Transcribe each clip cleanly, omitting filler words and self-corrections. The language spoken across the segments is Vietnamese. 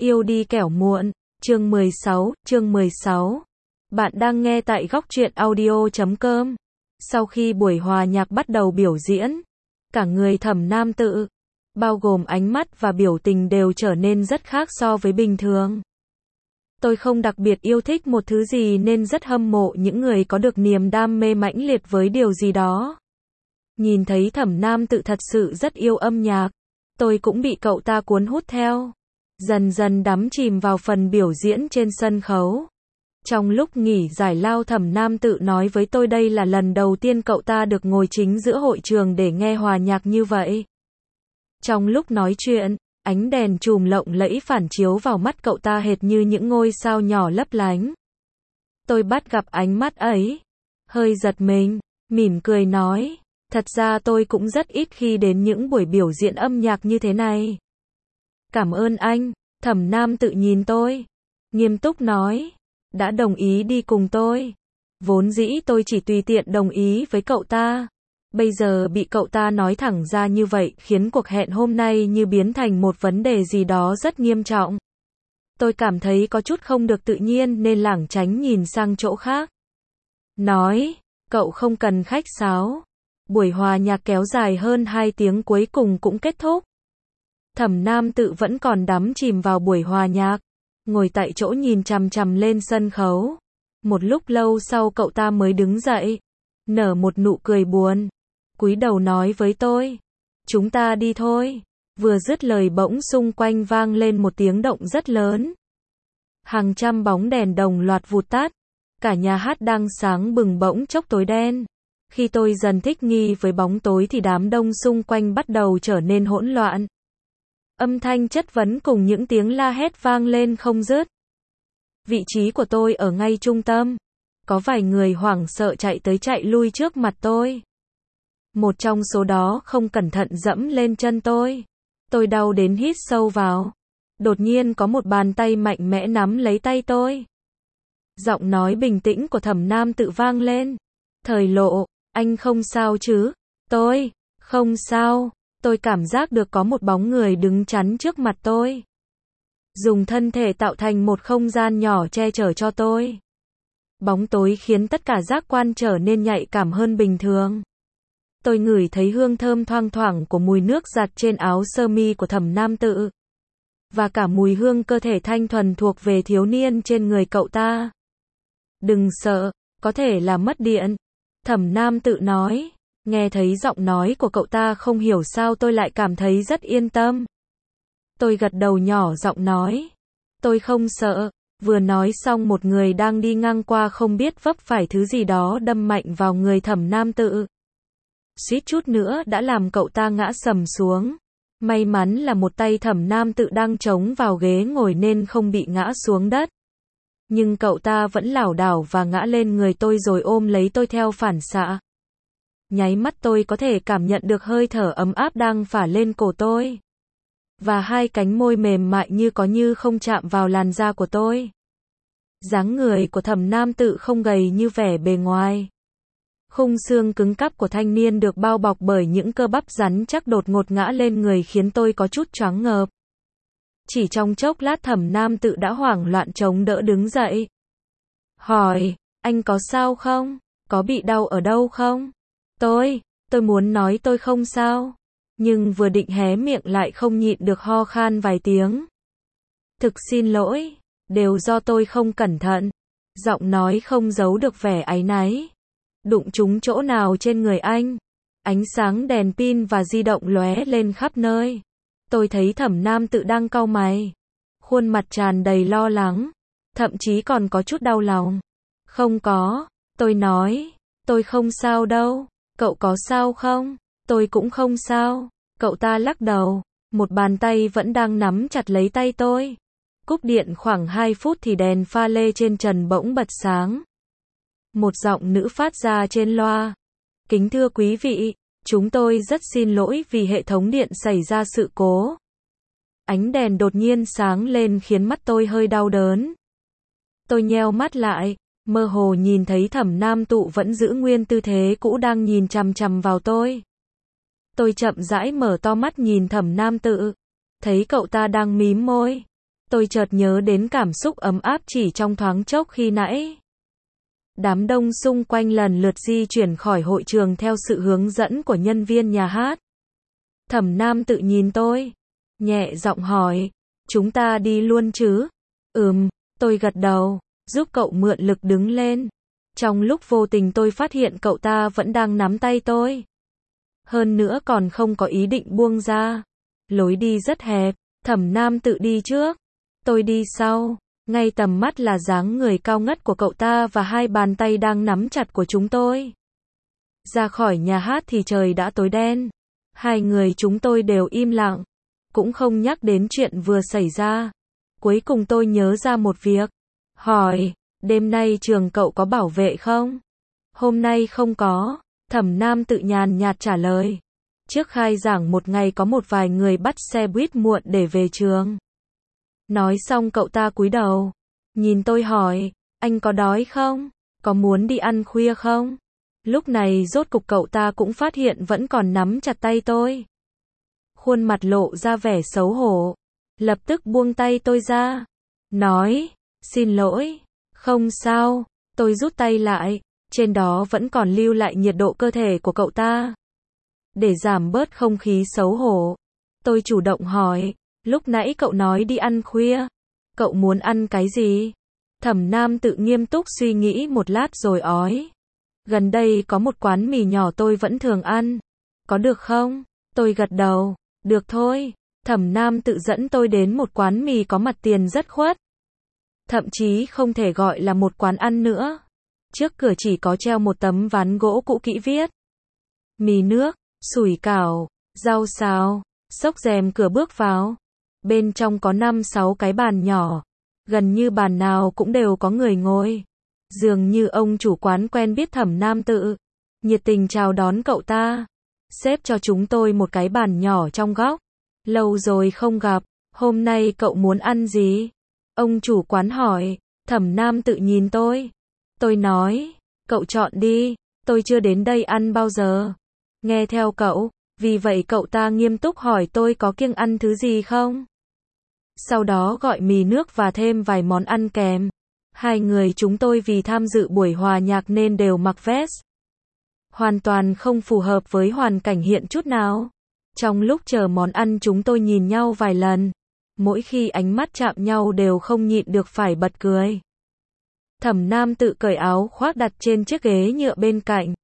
Yêu đi kẻo muộn, chương 16. Bạn đang nghe tại góc truyện audio.com. Sau khi buổi hòa nhạc bắt đầu biểu diễn, cả người Thẩm Nam Tự, bao gồm ánh mắt và biểu tình đều trở nên rất khác so với bình thường. Tôi không đặc biệt yêu thích một thứ gì nên rất hâm mộ những người có được niềm đam mê mãnh liệt với điều gì đó. Nhìn thấy Thẩm Nam Tự thật sự rất yêu âm nhạc, tôi cũng bị cậu ta cuốn hút theo. Dần dần đắm chìm vào phần biểu diễn trên sân khấu. Trong lúc nghỉ giải lao, Thẩm Nam Tự nói với tôi đây là lần đầu tiên cậu ta được ngồi chính giữa hội trường để nghe hòa nhạc như vậy. Trong lúc nói chuyện, ánh đèn chùm lộng lẫy phản chiếu vào mắt cậu ta hệt như những ngôi sao nhỏ lấp lánh. Tôi bắt gặp ánh mắt ấy, hơi giật mình, mỉm cười nói, thật ra tôi cũng rất ít khi đến những buổi biểu diễn âm nhạc như thế này. Cảm ơn anh, Thẩm Nam Tự nhìn tôi, nghiêm túc nói, đã đồng ý đi cùng tôi. Vốn dĩ tôi chỉ tùy tiện đồng ý với cậu ta. Bây giờ bị cậu ta nói thẳng ra như vậy khiến cuộc hẹn hôm nay như biến thành một vấn đề gì đó rất nghiêm trọng. Tôi cảm thấy có chút không được tự nhiên nên lảng tránh nhìn sang chỗ khác. Nói, cậu không cần khách sáo. Buổi hòa nhạc kéo dài hơn 2 tiếng cuối cùng cũng kết thúc. Thẩm Nam Tự vẫn còn đắm chìm vào buổi hòa nhạc, ngồi tại chỗ nhìn chằm chằm lên sân khấu. Một lúc lâu sau cậu ta mới đứng dậy, nở một nụ cười buồn, cúi đầu nói với tôi, chúng ta đi thôi. Vừa dứt lời bỗng xung quanh vang lên một tiếng động rất lớn. Hàng trăm bóng đèn đồng loạt vụt tắt, cả nhà hát đang sáng bừng bỗng chốc tối đen. Khi tôi dần thích nghi với bóng tối thì đám đông xung quanh bắt đầu trở nên hỗn loạn. Âm thanh chất vấn cùng những tiếng la hét vang lên không dứt. Vị trí của tôi ở ngay trung tâm. Có vài người hoảng sợ chạy tới chạy lui trước mặt tôi. Một trong số đó không cẩn thận dẫm lên chân tôi. Tôi đau đến hít sâu vào. Đột nhiên có một bàn tay mạnh mẽ nắm lấy tay tôi. Giọng nói bình tĩnh của Thẩm Nam Tự vang lên. Thời Lộ, anh không sao chứ? Tôi, không sao. Tôi cảm giác được có một bóng người đứng chắn trước mặt tôi. Dùng thân thể tạo thành một không gian nhỏ che chở cho tôi. Bóng tối khiến tất cả giác quan trở nên nhạy cảm hơn bình thường. Tôi ngửi thấy hương thơm thoang thoảng của mùi nước giặt trên áo sơ mi của Thẩm Nam Tự. Và cả mùi hương cơ thể thanh thuần thuộc về thiếu niên trên người cậu ta. Đừng sợ, có thể là mất điện. Thẩm Nam Tự nói. Nghe thấy giọng nói của cậu ta không hiểu sao tôi lại cảm thấy rất yên tâm. Tôi gật đầu nhỏ giọng nói. Tôi không sợ. Vừa nói xong một người đang đi ngang qua không biết vấp phải thứ gì đó đâm mạnh vào người Thẩm Nam Tự. Suýt chút nữa đã làm cậu ta ngã sầm xuống. May mắn là một tay Thẩm Nam Tự đang chống vào ghế ngồi nên không bị ngã xuống đất. Nhưng cậu ta vẫn lảo đảo và ngã lên người tôi rồi ôm lấy tôi theo phản xạ. Nháy mắt tôi có thể cảm nhận được hơi thở ấm áp đang phả lên cổ tôi. Và hai cánh môi mềm mại như có như không chạm vào làn da của tôi. Dáng người của Thẩm Nam Tự không gầy như vẻ bề ngoài. Khung xương cứng cáp của thanh niên được bao bọc bởi những cơ bắp rắn chắc đột ngột ngã lên người khiến tôi có chút choáng ngợp. Chỉ trong chốc lát Thẩm Nam Tự đã hoảng loạn chống đỡ đứng dậy. Hỏi, anh có sao không? Có bị đau ở đâu không? Tôi muốn nói tôi không sao. Nhưng vừa định hé miệng lại không nhịn được ho khan vài tiếng. Thực xin lỗi, đều do tôi không cẩn thận. Giọng nói không giấu được vẻ áy náy. Đụng trúng chỗ nào trên người anh? Ánh sáng đèn pin và di động lóe lên khắp nơi. Tôi thấy Thẩm Nam Tự đang cau mày. Khuôn mặt tràn đầy lo lắng. Thậm chí còn có chút đau lòng. Không có, tôi nói. Tôi không sao đâu. Cậu có sao không? Tôi cũng không sao. Cậu ta lắc đầu. Một bàn tay vẫn đang nắm chặt lấy tay tôi. Cúp điện khoảng 2 phút thì đèn pha lê trên trần bỗng bật sáng. Một giọng nữ phát ra trên loa. Kính thưa quý vị, chúng tôi rất xin lỗi vì hệ thống điện xảy ra sự cố. Ánh đèn đột nhiên sáng lên khiến mắt tôi hơi đau đớn. Tôi nheo mắt lại. Mơ hồ nhìn thấy Thẩm Nam Tự vẫn giữ nguyên tư thế cũ đang nhìn chằm chằm vào tôi. Tôi chậm rãi mở to mắt nhìn Thẩm Nam Tự. Thấy cậu ta đang mím môi. Tôi chợt nhớ đến cảm xúc ấm áp chỉ trong thoáng chốc khi nãy. Đám đông xung quanh lần lượt di chuyển khỏi hội trường theo sự hướng dẫn của nhân viên nhà hát. Thẩm Nam Tự nhìn tôi, nhẹ giọng hỏi, chúng ta đi luôn chứ? Tôi gật đầu, giúp cậu mượn lực đứng lên. Trong lúc vô tình tôi phát hiện cậu ta vẫn đang nắm tay tôi. Hơn nữa còn không có ý định buông ra. Lối đi rất hẹp, Thẩm Nam Tự đi trước, tôi đi sau. Ngay tầm mắt là dáng người cao ngất của cậu ta và hai bàn tay đang nắm chặt của chúng tôi. Ra khỏi nhà hát thì trời đã tối đen. Hai người chúng tôi đều im lặng, cũng không nhắc đến chuyện vừa xảy ra. Cuối cùng tôi nhớ ra một việc, hỏi, đêm nay trường cậu có bảo vệ không? Hôm nay không có, Thẩm Nam Tự nhàn nhạt trả lời. Trước khai giảng một ngày có một vài người bắt xe buýt muộn để về trường. Nói xong cậu ta cúi đầu, nhìn tôi hỏi, anh có đói không? Có muốn đi ăn khuya không? Lúc này rốt cục cậu ta cũng phát hiện vẫn còn nắm chặt tay tôi. Khuôn mặt lộ ra vẻ xấu hổ, lập tức buông tay tôi ra, nói, xin lỗi, không sao, tôi rút tay lại, trên đó vẫn còn lưu lại nhiệt độ cơ thể của cậu ta. Để giảm bớt không khí xấu hổ, tôi chủ động hỏi, lúc nãy cậu nói đi ăn khuya, cậu muốn ăn cái gì? Thẩm Nam Tự nghiêm túc suy nghĩ một lát rồi ói. Gần đây có một quán mì nhỏ tôi vẫn thường ăn, có được không? Tôi gật đầu, được thôi. Thẩm Nam Tự dẫn tôi đến một quán mì có mặt tiền rất khuất. Thậm chí không thể gọi là một quán ăn nữa. Trước cửa chỉ có treo một tấm ván gỗ cũ kỹ viết mì nước, sủi cảo, rau xào. Xốc rèm cửa bước vào. Bên trong có 5-6 cái bàn nhỏ. Gần như bàn nào cũng đều có người ngồi. Dường như ông chủ quán quen biết Thẩm Nam Tự, nhiệt tình chào đón cậu ta, xếp cho chúng tôi một cái bàn nhỏ trong góc. Lâu rồi không gặp, hôm nay cậu muốn ăn gì? Ông chủ quán hỏi. Thẩm Nam Tự nhìn tôi. Tôi nói, cậu chọn đi, tôi chưa đến đây ăn bao giờ. Nghe theo cậu, vì vậy cậu ta nghiêm túc hỏi tôi có kiêng ăn thứ gì không? Sau đó gọi mì nước và thêm vài món ăn kèm. Hai người chúng tôi vì tham dự buổi hòa nhạc nên đều mặc vest. Hoàn toàn không phù hợp với hoàn cảnh hiện chút nào. Trong lúc chờ món ăn chúng tôi nhìn nhau vài lần. Mỗi khi ánh mắt chạm nhau đều không nhịn được phải bật cười. Thẩm Nam Tự cởi áo khoác đặt trên chiếc ghế nhựa bên cạnh.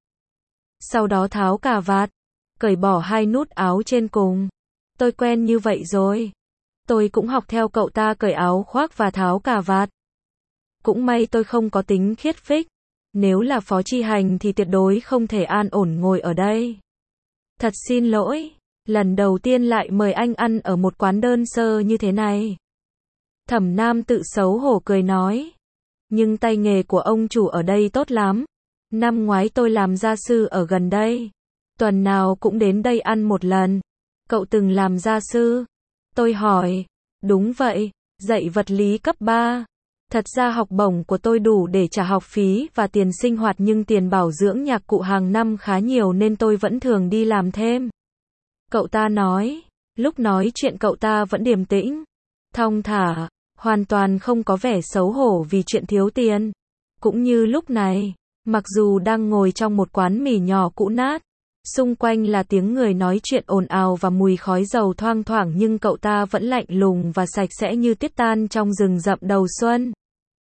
Sau đó tháo cà vạt, cởi bỏ hai nút áo trên cùng. Tôi quen như vậy rồi. Tôi cũng học theo cậu ta cởi áo khoác và tháo cà vạt. Cũng may tôi không có tính khiết phích. Nếu là Phó Chi Hành thì tuyệt đối không thể an ổn ngồi ở đây. Thật xin lỗi, lần đầu tiên lại mời anh ăn ở một quán đơn sơ như thế này. Thẩm Nam Tự xấu hổ cười nói. Nhưng tay nghề của ông chủ ở đây tốt lắm. Năm ngoái tôi làm gia sư ở gần đây. Tuần nào cũng đến đây ăn một lần. Cậu từng làm gia sư? Tôi hỏi. Đúng vậy, dạy vật lý cấp 3. Thật ra học bổng của tôi đủ để trả học phí và tiền sinh hoạt nhưng tiền bảo dưỡng nhạc cụ hàng năm khá nhiều nên tôi vẫn thường đi làm thêm. Cậu ta nói. Lúc nói chuyện cậu ta vẫn điềm tĩnh, thong thả, hoàn toàn không có vẻ xấu hổ vì chuyện thiếu tiền. Cũng như lúc này, mặc dù đang ngồi trong một quán mì nhỏ cũ nát, xung quanh là tiếng người nói chuyện ồn ào và mùi khói dầu thoang thoảng nhưng cậu ta vẫn lạnh lùng và sạch sẽ như tuyết tan trong rừng rậm đầu xuân.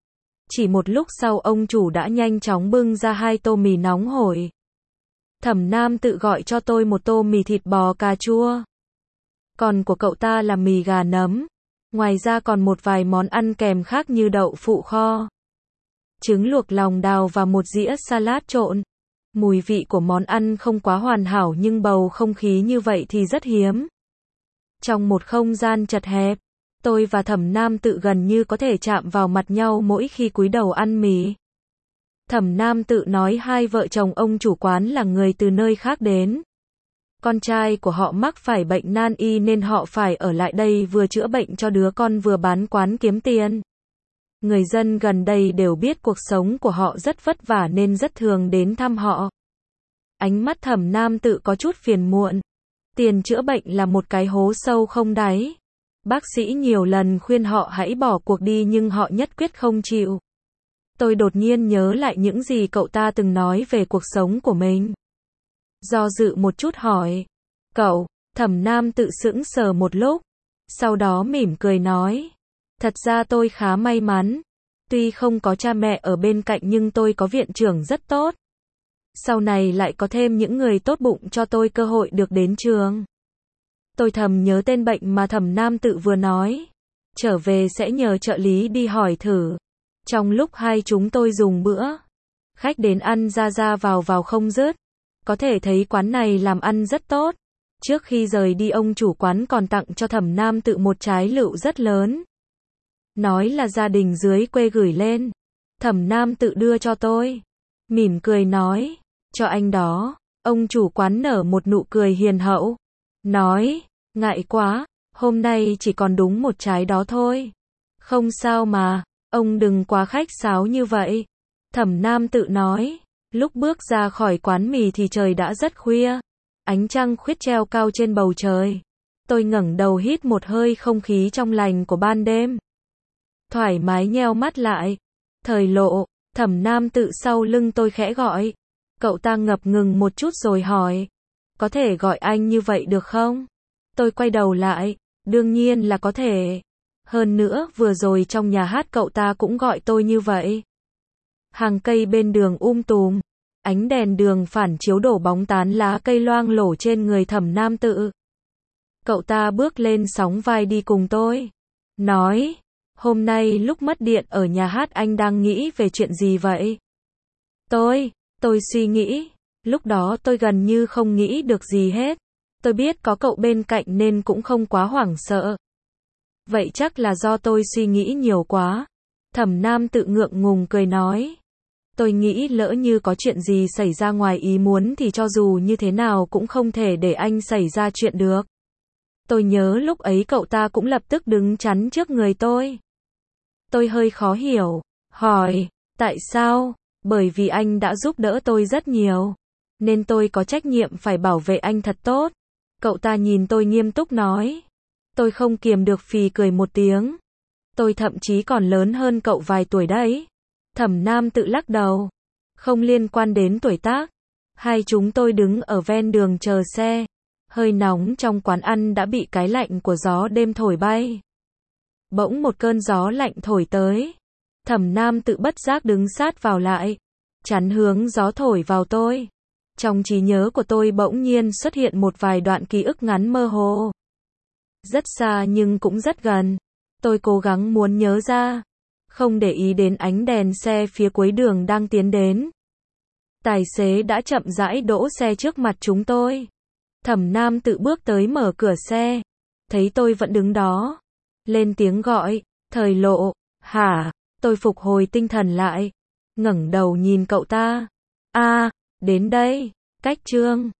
Chỉ một lúc sau ông chủ đã nhanh chóng bưng ra 2 tô mì nóng hổi. Thẩm Nam Tự gọi cho tôi một tô mì thịt bò cà chua. Còn của cậu ta là mì gà nấm. Ngoài ra còn một vài món ăn kèm khác như đậu phụ kho, trứng luộc lòng đào và một dĩa salad trộn. Mùi vị của món ăn không quá hoàn hảo nhưng bầu không khí như vậy thì rất hiếm. Trong một không gian chật hẹp, tôi và Thẩm Nam Tự gần như có thể chạm vào mặt nhau mỗi khi cúi đầu ăn mì. Thẩm Nam Tự nói hai vợ chồng ông chủ quán là người từ nơi khác đến. Con trai của họ mắc phải bệnh nan y nên họ phải ở lại đây vừa chữa bệnh cho đứa con vừa bán quán kiếm tiền. Người dân gần đây đều biết cuộc sống của họ rất vất vả nên rất thường đến thăm họ. Ánh mắt Thẩm Nam Tự có chút phiền muộn. Tiền chữa bệnh là một cái hố sâu không đáy. Bác sĩ nhiều lần khuyên họ hãy bỏ cuộc đi nhưng họ nhất quyết không chịu. Tôi đột nhiên nhớ lại những gì cậu ta từng nói về cuộc sống của mình. Do dự một chút hỏi. Cậu, Thẩm Nam Tự sững sờ một lúc. Sau đó mỉm cười nói. Thật ra tôi khá may mắn. Tuy không có cha mẹ ở bên cạnh nhưng tôi có viện trưởng rất tốt. Sau này lại có thêm những người tốt bụng cho tôi cơ hội được đến trường. Tôi thầm nhớ tên bệnh mà Thẩm Nam Tự vừa nói. Trở về sẽ nhờ trợ lý đi hỏi thử. Trong lúc hai chúng tôi dùng bữa, khách đến ăn ra ra vào không dứt. Có thể thấy quán này làm ăn rất tốt. Trước khi rời đi ông chủ quán còn tặng cho Thẩm Nam Tự một trái lựu rất lớn. Nói là gia đình dưới quê gửi lên. Thẩm Nam Tự đưa cho tôi. Mỉm cười nói, cho anh đó. Ông chủ quán nở một nụ cười hiền hậu. Nói, ngại quá, hôm nay chỉ còn đúng một trái đó thôi. Không sao mà, ông đừng quá khách sáo như vậy. Thẩm Nam Tự nói, lúc bước ra khỏi quán mì thì trời đã rất khuya. Ánh trăng khuyết treo cao trên bầu trời. Tôi ngẩng đầu hít một hơi không khí trong lành của ban đêm. Thoải mái nheo mắt lại. Thời Lộ, Thẩm Nam Tự sau lưng tôi khẽ gọi. Cậu ta ngập ngừng một chút rồi hỏi. Có thể gọi anh như vậy được không? Tôi quay đầu lại. Đương nhiên là có thể. Hơn nữa vừa rồi trong nhà hát cậu ta cũng gọi tôi như vậy. Hàng cây bên đường tùm. Ánh đèn đường phản chiếu đổ bóng tán lá cây loang lổ trên người Thẩm Nam Tự. Cậu ta bước lên sóng vai đi cùng tôi. Nói, hôm nay lúc mất điện ở nhà hát anh đang nghĩ về chuyện gì vậy? Tôi suy nghĩ. Lúc đó tôi gần như không nghĩ được gì hết. Tôi biết có cậu bên cạnh nên cũng không quá hoảng sợ. Vậy chắc là do tôi suy nghĩ nhiều quá. Thẩm Nam Tự ngượng ngùng cười nói. Tôi nghĩ lỡ như có chuyện gì xảy ra ngoài ý muốn thì cho dù như thế nào cũng không thể để anh xảy ra chuyện được. Tôi nhớ lúc ấy cậu ta cũng lập tức đứng chắn trước người tôi. Tôi hơi khó hiểu, hỏi, tại sao? Bởi vì anh đã giúp đỡ tôi rất nhiều, nên tôi có trách nhiệm phải bảo vệ anh thật tốt. Cậu ta nhìn tôi nghiêm túc nói. Tôi không kiềm được phì cười một tiếng. Tôi thậm chí còn lớn hơn cậu vài tuổi đấy. Thẩm Nam Tự lắc đầu. Không liên quan đến tuổi tác. Hai chúng tôi đứng ở ven đường chờ xe. Hơi nóng trong quán ăn đã bị cái lạnh của gió đêm thổi bay. Bỗng một cơn gió lạnh thổi tới. Thẩm Nam Tự bất giác đứng sát vào lại, chắn hướng gió thổi vào tôi. Trong trí nhớ của tôi bỗng nhiên xuất hiện một vài đoạn ký ức ngắn mơ hồ. Rất xa nhưng cũng rất gần. Tôi cố gắng muốn nhớ ra. Không để ý đến ánh đèn xe phía cuối đường đang tiến đến. Tài xế đã chậm rãi đỗ xe trước mặt chúng tôi. Thẩm Nam Tự bước tới mở cửa xe. Thấy tôi vẫn đứng đó. Lên tiếng gọi, Thời Lộ, hả? Tôi phục hồi tinh thần lại. Ngẩng đầu nhìn cậu ta. À, đến đây, cách Trương.